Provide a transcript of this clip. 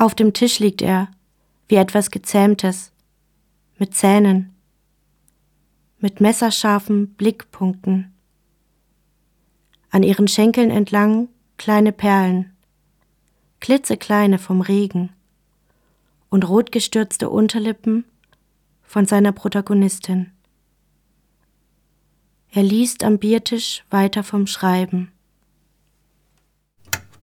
Auf dem Tisch liegt er, wie etwas Gezähmtes, mit Zähnen, mit messerscharfen Blickpunkten. An ihren Schenkeln entlang kleine Perlen, klitzekleine vom Regen und rotgestürzte Unterlippen von seiner Protagonistin. Er liest am Biertisch weiter vom Schreiben.